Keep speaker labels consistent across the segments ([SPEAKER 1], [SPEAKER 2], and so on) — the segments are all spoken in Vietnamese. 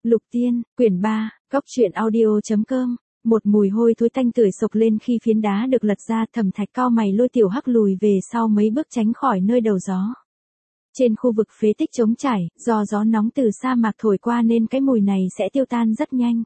[SPEAKER 1] Lục Tiên, quyển 3, góc truyện audio.com. Một mùi hôi thối tanh tưởi sộc lên khi phiến đá được lật ra. Thẩm Thạch cau mày lôi Tiểu Hắc lùi về sau mấy bước tránh khỏi nơi đầu gió. Trên khu vực phế tích trống trải, do gió nóng từ sa mạc thổi qua nên cái mùi này sẽ tiêu tan rất nhanh.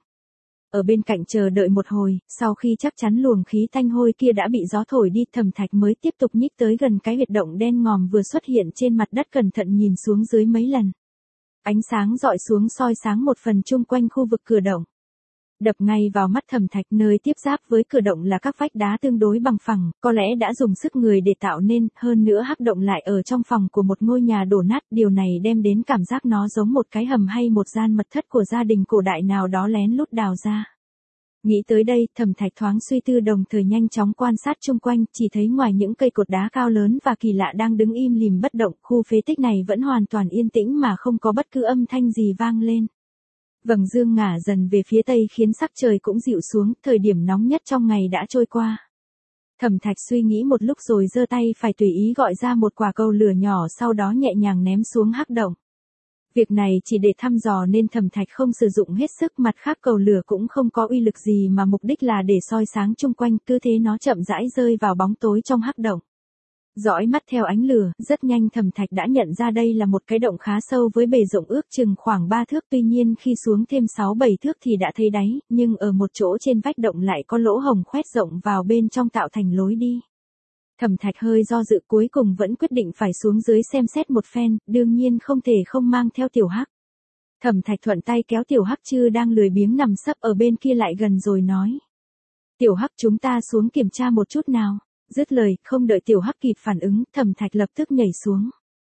[SPEAKER 1] Ở bên cạnh chờ đợi một hồi, sau khi chắc chắn luồng khí tanh hôi kia đã bị gió thổi đi, Thẩm Thạch mới tiếp tục nhích tới gần cái huyệt động đen ngòm vừa xuất hiện trên mặt đất, cẩn thận nhìn xuống dưới mấy lần. Ánh sáng dọi xuống soi sáng một phần chung quanh khu vực cửa động. Đập ngay vào mắt Thẩm Thạch, nơi tiếp giáp với cửa động là các vách đá tương đối bằng phẳng, có lẽ đã dùng sức người để tạo nên, hơn nữa hắc động lại ở trong phòng của một ngôi nhà đổ nát, điều này đem đến cảm giác nó giống một cái hầm hay một gian mật thất của gia đình cổ đại nào đó lén lút đào ra. Nghĩ tới đây, Thẩm Thạch thoáng suy tư đồng thời nhanh chóng quan sát chung quanh, chỉ thấy ngoài những cây cột đá cao lớn và kỳ lạ đang đứng im lìm bất động, khu phế tích này vẫn hoàn toàn yên tĩnh mà không có bất cứ âm thanh gì vang lên. Vầng dương ngả dần về phía tây khiến sắc trời cũng dịu xuống, thời điểm nóng nhất trong ngày đã trôi qua. Thẩm Thạch suy nghĩ một lúc rồi giơ tay phải tùy ý gọi ra một quả cầu lửa nhỏ, sau đó nhẹ nhàng ném xuống hắc động. Việc này chỉ để thăm dò nên Thẩm Thạch không sử dụng hết sức, mặt khác cầu lửa cũng không có uy lực gì mà mục đích là để soi sáng chung quanh, cứ thế nó chậm rãi rơi vào bóng tối trong hắc động. Dõi mắt theo ánh lửa, rất nhanh Thẩm Thạch đã nhận ra đây là một cái động khá sâu với bề rộng ước chừng khoảng 3 thước, tuy nhiên khi xuống thêm 6-7 thước thì đã thấy đáy, nhưng ở một chỗ trên vách động lại có lỗ hổng khoét rộng vào bên trong tạo thành lối đi. Thẩm Thạch hơi do dự, cuối cùng vẫn quyết định phải xuống dưới xem xét một phen, đương nhiên không thể không mang theo Tiểu Hắc. Thẩm Thạch thuận tay kéo Tiểu Hắc Chư đang lười biếng nằm sấp ở bên kia lại gần rồi nói: "Tiểu Hắc, chúng ta xuống kiểm tra một chút nào." Dứt lời, không đợi Tiểu Hắc kịp phản ứng, Thẩm Thạch lập tức nhảy xuống.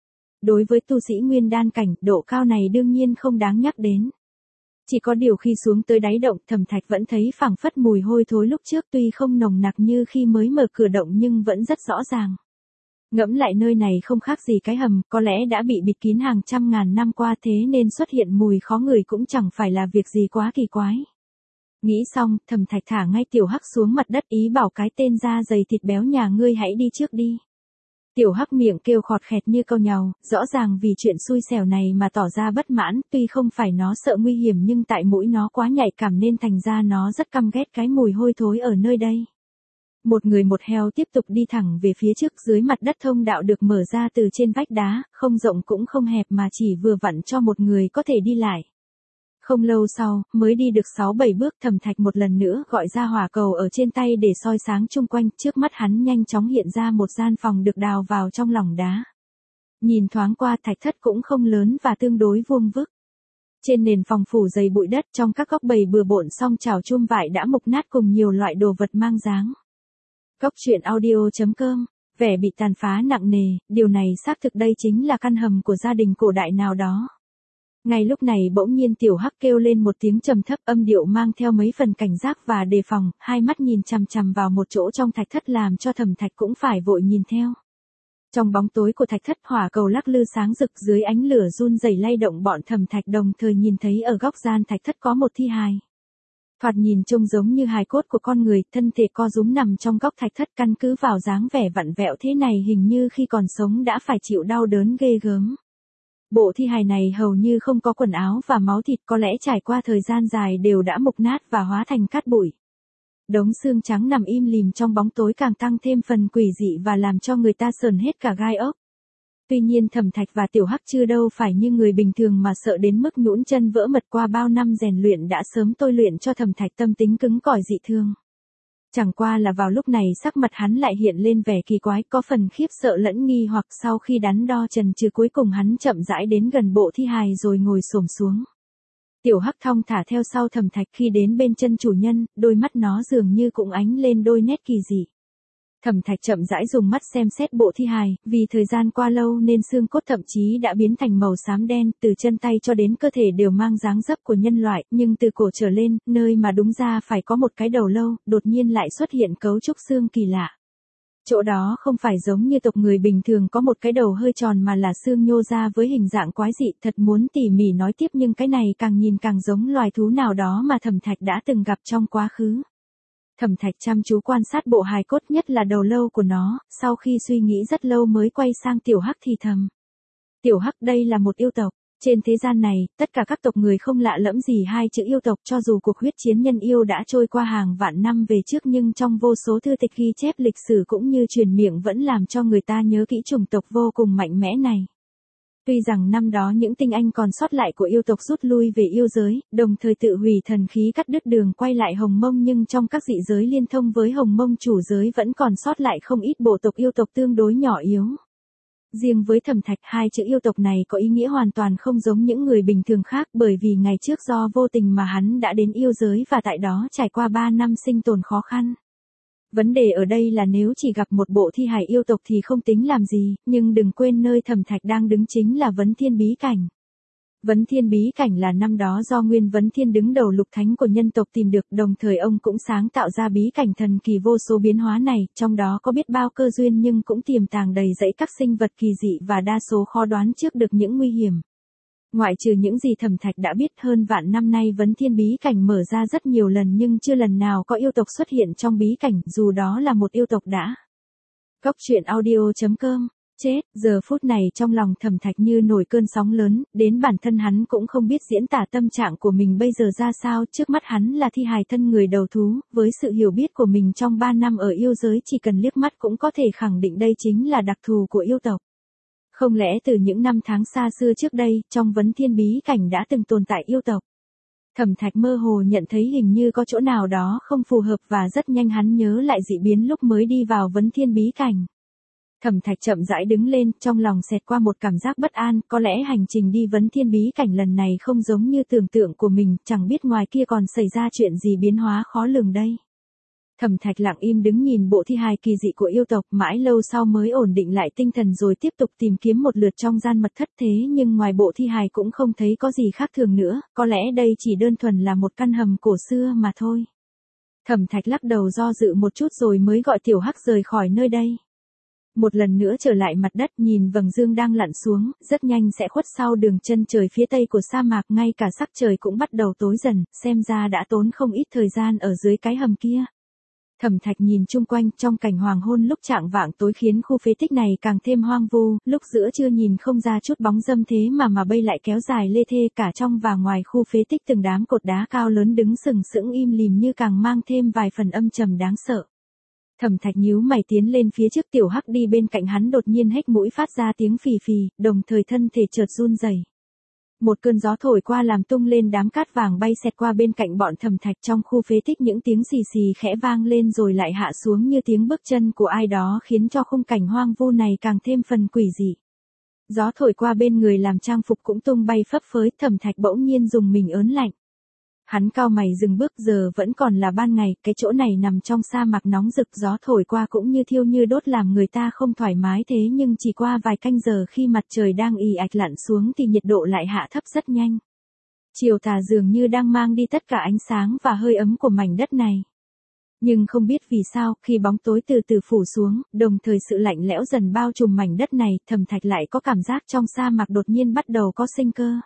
[SPEAKER 1] Đối với tu sĩ nguyên đan cảnh, độ cao này đương nhiên không đáng nhắc đến. Chỉ có điều khi xuống tới đáy động, Thẩm Thạch vẫn thấy phảng phất mùi hôi thối lúc trước, tuy không nồng nặc như khi mới mở cửa động nhưng vẫn rất rõ ràng. Ngẫm lại nơi này không khác gì cái hầm, có lẽ đã bị bịt kín hàng trăm ngàn năm qua, thế nên xuất hiện mùi khó ngửi cũng chẳng phải là việc gì quá kỳ quái. Nghĩ xong, Thẩm Thạch thả ngay Tiểu Hắc xuống mặt đất, ý bảo cái tên da dày thịt béo nhà ngươi hãy đi trước đi. Tiểu Hắc miệng kêu khọt khẹt như câu nhàu, rõ ràng vì chuyện xui xẻo này mà tỏ ra bất mãn, tuy không phải nó sợ nguy hiểm nhưng tại mũi nó quá nhạy cảm nên thành ra nó rất căm ghét cái mùi hôi thối ở nơi đây. Một người một heo tiếp tục đi thẳng về phía trước, dưới mặt đất thông đạo được mở ra từ trên vách đá, không rộng cũng không hẹp mà chỉ vừa vặn cho một người có thể đi lại. Không lâu sau, mới đi được 6-7 bước, Thẩm Thạch một lần nữa gọi ra hỏa cầu ở trên tay để soi sáng chung quanh, trước mắt hắn nhanh chóng hiện ra một gian phòng được đào vào trong lòng đá. Nhìn thoáng qua, thạch thất cũng không lớn và tương đối vuông vức. Trên nền phòng phủ dày bụi đất, trong các góc bày bừa bộn song chảo chum vải đã mục nát cùng nhiều loại đồ vật mang dáng. Góc truyện audio.com. Vẻ bị tàn phá nặng nề, điều này xác thực đây chính là căn hầm của gia đình cổ đại nào đó. Ngay lúc này bỗng nhiên Tiểu Hắc kêu lên một tiếng trầm thấp, âm điệu mang theo mấy phần cảnh giác và đề phòng, hai mắt nhìn chằm chằm vào một chỗ trong thạch thất làm cho Thẩm Thạch cũng phải vội nhìn theo. Trong bóng tối của thạch thất, hỏa cầu lắc lư sáng rực, dưới ánh lửa run rẩy lay động, bọn Thẩm Thạch đồng thời nhìn thấy ở góc gian thạch thất có một thi hài. Thoạt nhìn trông giống như hài cốt của con người, thân thể co rúm nằm trong góc thạch thất, căn cứ vào dáng vẻ vặn vẹo thế này hình như khi còn sống đã phải chịu đau đớn ghê gớm. Bộ thi hài này hầu như không có quần áo và máu thịt, có lẽ trải qua thời gian dài đều đã mục nát và hóa thành cát bụi. Đống xương trắng nằm im lìm trong bóng tối càng tăng thêm phần quỷ dị và làm cho người ta sờn hết cả gai ốc. Tuy nhiên Thẩm Thạch và Tiểu Hắc chưa đâu phải như người bình thường mà sợ đến mức nhũn chân vỡ mật, qua bao năm rèn luyện đã sớm tôi luyện cho Thẩm Thạch tâm tính cứng cỏi dị thường. Chẳng qua là vào lúc này sắc mặt hắn lại hiện lên vẻ kỳ quái, có phần khiếp sợ lẫn nghi hoặc. Sau khi đắn đo chần chừ, cuối cùng hắn chậm rãi đến gần bộ thi hài rồi ngồi xổm xuống. Tiểu Hắc thong thả theo sau Thẩm Thạch, khi đến bên chân chủ nhân, đôi mắt nó dường như cũng ánh lên đôi nét kỳ dị. Thẩm Thạch chậm rãi dùng mắt xem xét bộ thi hài, vì thời gian qua lâu nên xương cốt thậm chí đã biến thành màu xám đen, từ chân tay cho đến cơ thể đều mang dáng dấp của nhân loại, nhưng từ cổ trở lên, nơi mà đúng ra phải có một cái đầu lâu, đột nhiên lại xuất hiện cấu trúc xương kỳ lạ. Chỗ đó không phải giống như tộc người bình thường có một cái đầu hơi tròn mà là xương nhô ra với hình dạng quái dị, thật muốn tỉ mỉ nói tiếp nhưng cái này càng nhìn càng giống loài thú nào đó mà Thẩm Thạch đã từng gặp trong quá khứ. Thẩm Thạch chăm chú quan sát bộ hài cốt, nhất là đầu lâu của nó, sau khi suy nghĩ rất lâu mới quay sang Tiểu Hắc thì thầm. Tiểu Hắc, đây là một yêu tộc. Trên thế gian này, tất cả các tộc người không lạ lẫm gì hai chữ yêu tộc, cho dù cuộc huyết chiến nhân yêu đã trôi qua hàng vạn năm về trước, nhưng trong vô số thư tịch ghi chép lịch sử cũng như truyền miệng vẫn làm cho người ta nhớ kỹ chủng tộc vô cùng mạnh mẽ này. Tuy rằng năm đó những tinh anh còn sót lại của yêu tộc rút lui về yêu giới, đồng thời tự hủy thần khí cắt đứt đường quay lại Hồng Mông, nhưng trong các dị giới liên thông với Hồng Mông chủ giới vẫn còn sót lại không ít bộ tộc yêu tộc tương đối nhỏ yếu. Riêng với Thẩm Thạch, hai chữ yêu tộc này có ý nghĩa hoàn toàn không giống những người bình thường khác, bởi vì ngày trước do vô tình mà hắn đã đến yêu giới và tại đó trải qua 3 năm sinh tồn khó khăn. Vấn đề ở đây là nếu chỉ gặp một bộ thi hài yêu tộc thì không tính làm gì, nhưng đừng quên nơi Thẩm Thạch đang đứng chính là Vấn Thiên Bí Cảnh. Vấn Thiên Bí Cảnh là năm đó do Nguyên Vấn Thiên đứng đầu lục thánh của nhân tộc tìm được, đồng thời ông cũng sáng tạo ra bí cảnh thần kỳ vô số biến hóa này, trong đó có biết bao cơ duyên nhưng cũng tiềm tàng đầy rẫy các sinh vật kỳ dị và đa số khó đoán trước được những nguy hiểm. Ngoại trừ những gì Thẩm Thạch đã biết, hơn vạn năm nay Vấn Thiên Bí Cảnh mở ra rất nhiều lần nhưng chưa lần nào có yêu tộc xuất hiện trong bí cảnh, dù đó là một yêu tộc đã. Cốc truyện audio.com. Chết, giờ phút này trong lòng Thẩm Thạch như nổi cơn sóng lớn, đến bản thân hắn cũng không biết diễn tả tâm trạng của mình bây giờ ra sao. Trước mắt hắn là thi hài thân người đầu thú, với sự hiểu biết của mình trong 3 năm ở yêu giới chỉ cần liếc mắt cũng có thể khẳng định đây chính là đặc thù của yêu tộc. Không lẽ từ những năm tháng xa xưa trước đây, trong Vấn Thiên Bí Cảnh đã từng tồn tại yêu tộc? Thẩm Thạch mơ hồ nhận thấy hình như có chỗ nào đó không phù hợp và rất nhanh hắn nhớ lại dị biến lúc mới đi vào Vấn Thiên Bí Cảnh. Thẩm Thạch chậm rãi đứng lên, trong lòng xẹt qua một cảm giác bất an, có lẽ hành trình đi Vấn Thiên Bí Cảnh lần này không giống như tưởng tượng của mình, chẳng biết ngoài kia còn xảy ra chuyện gì biến hóa khó lường đây. Thẩm Thạch lặng im đứng nhìn bộ thi hài kỳ dị của yêu tộc, mãi lâu sau mới ổn định lại tinh thần rồi tiếp tục tìm kiếm một lượt trong gian mật thất, thế nhưng ngoài bộ thi hài cũng không thấy có gì khác thường nữa, có lẽ đây chỉ đơn thuần là một căn hầm cổ xưa mà thôi. Thẩm Thạch lắc đầu do dự một chút rồi mới gọi Tiểu Hắc rời khỏi nơi đây. Một lần nữa trở lại mặt đất, nhìn vầng dương đang lặn xuống, rất nhanh sẽ khuất sau đường chân trời phía tây của sa mạc, ngay cả sắc trời cũng bắt đầu tối dần, xem ra đã tốn không ít thời gian ở dưới cái hầm kia. Thẩm Thạch nhìn chung quanh, trong cảnh hoàng hôn lúc chạng vạng tối khiến khu phế tích này càng thêm hoang vu, lúc giữa trưa nhìn không ra chút bóng dâm thế mà bây lại kéo dài lê thê, cả trong và ngoài khu phế tích từng đám cột đá cao lớn đứng sừng sững im lìm như càng mang thêm vài phần âm trầm đáng sợ. Thẩm Thạch nhíu mày tiến lên phía trước, Tiểu Hắc đi bên cạnh hắn đột nhiên hét mũi phát ra tiếng phì phì, đồng thời thân thể chợt run rẩy. Một cơn gió thổi qua làm tung lên đám cát vàng bay xẹt qua bên cạnh bọn Thẩm Thạch, trong khu phế tích những tiếng xì xì khẽ vang lên rồi lại hạ xuống như tiếng bước chân của ai đó, khiến cho khung cảnh hoang vu này càng thêm phần quỷ dị. Gió thổi qua bên người làm trang phục cũng tung bay phấp phới, Thẩm Thạch bỗng nhiên dùng mình ớn lạnh. Hắn cau mày dừng bước, giờ vẫn còn là ban ngày, cái chỗ này nằm trong sa mạc nóng rực, gió thổi qua cũng như thiêu như đốt làm người ta không thoải mái, thế nhưng chỉ qua vài canh giờ khi mặt trời đang ì ạch lặn xuống thì nhiệt độ lại hạ thấp rất nhanh. Chiều tà dường như đang mang đi tất cả ánh sáng và hơi ấm của mảnh đất này. Nhưng không biết vì sao, khi bóng tối từ từ phủ xuống, đồng thời sự lạnh lẽo dần bao trùm mảnh đất này, Thẩm Thạch lại có cảm giác trong sa mạc đột nhiên bắt đầu có sinh cơ.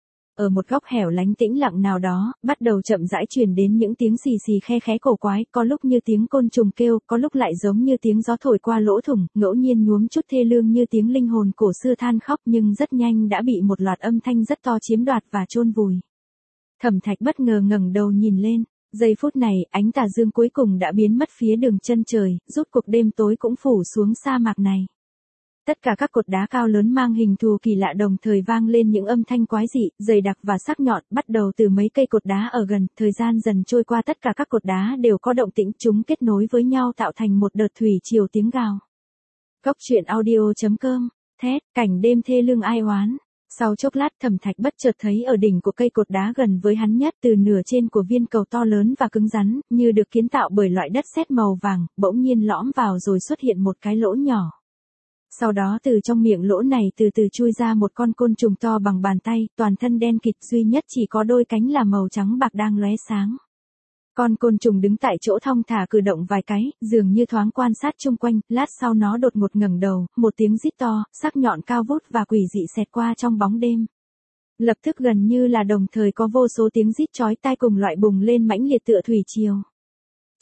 [SPEAKER 1] Ở một góc hẻo lánh tĩnh lặng nào đó, bắt đầu chậm rãi truyền đến những tiếng xì xì khe khẽ cổ quái, có lúc như tiếng côn trùng kêu, có lúc lại giống như tiếng gió thổi qua lỗ thủng, ngẫu nhiên nhuốm chút thê lương như tiếng linh hồn cổ xưa than khóc, nhưng rất nhanh đã bị một loạt âm thanh rất to chiếm đoạt và chôn vùi. Thẩm Thạch bất ngờ ngẩng đầu nhìn lên, giây phút này, ánh tà dương cuối cùng đã biến mất phía đường chân trời, rốt cuộc đêm tối cũng phủ xuống sa mạc này. Tất cả các cột đá cao lớn mang hình thù kỳ lạ đồng thời vang lên những âm thanh quái dị, dày đặc và sắc nhọn, bắt đầu từ mấy cây cột đá ở gần, thời gian dần trôi qua tất cả các cột đá đều có động tĩnh, chúng kết nối với nhau tạo thành một đợt thủy triều tiếng gào. Cốc truyện audio.com, thét, cảnh đêm thê lương ai oán. Sau chốc lát Thẩm Thạch bất chợt thấy ở đỉnh của cây cột đá gần với hắn nhất, từ nửa trên của viên cầu to lớn và cứng rắn, như được kiến tạo bởi loại đất sét màu vàng, bỗng nhiên lõm vào rồi xuất hiện một cái lỗ nhỏ. Sau đó từ trong miệng lỗ này từ từ chui ra một con côn trùng to bằng bàn tay, toàn thân đen kịt, duy nhất chỉ có đôi cánh là màu trắng bạc đang lóe sáng. Con côn trùng đứng tại chỗ thong thả cử động vài cái, dường như thoáng quan sát chung quanh, lát sau nó đột ngột ngẩng đầu, một tiếng rít to, sắc nhọn cao vút và quỷ dị xẹt qua trong bóng đêm. Lập tức gần như là đồng thời có vô số tiếng rít chói tai cùng loại bùng lên mãnh liệt tựa thủy triều.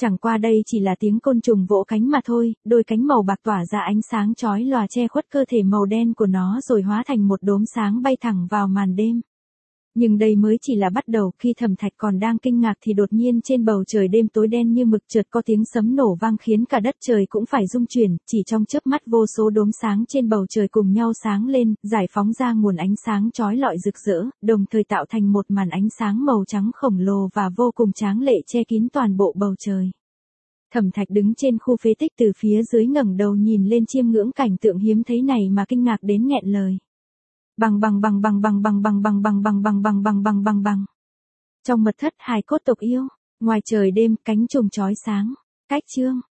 [SPEAKER 1] Chẳng qua đây chỉ là tiếng côn trùng vỗ cánh mà thôi, đôi cánh màu bạc tỏa ra ánh sáng chói lòa che khuất cơ thể màu đen của nó rồi hóa thành một đốm sáng bay thẳng vào màn đêm. Nhưng đây mới chỉ là bắt đầu, khi Thẩm Thạch còn đang kinh ngạc thì đột nhiên trên bầu trời đêm tối đen như mực chợt có tiếng sấm nổ vang khiến cả đất trời cũng phải rung chuyển, chỉ trong chớp mắt vô số đốm sáng trên bầu trời cùng nhau sáng lên, giải phóng ra nguồn ánh sáng chói lọi rực rỡ, đồng thời tạo thành một màn ánh sáng màu trắng khổng lồ và vô cùng tráng lệ che kín toàn bộ bầu trời. Thẩm Thạch đứng trên khu phế tích từ phía dưới ngẩng đầu nhìn lên chiêm ngưỡng cảnh tượng hiếm thấy này mà kinh ngạc đến nghẹn lời. Bằng bằng bằng bằng bằng bằng bằng bằng bằng bằng bằng bằng bằng bằng bằng bằng. Trong mật thất hài cốt tộc yêu, ngoài trời đêm cánh trùng chói sáng. Cách chương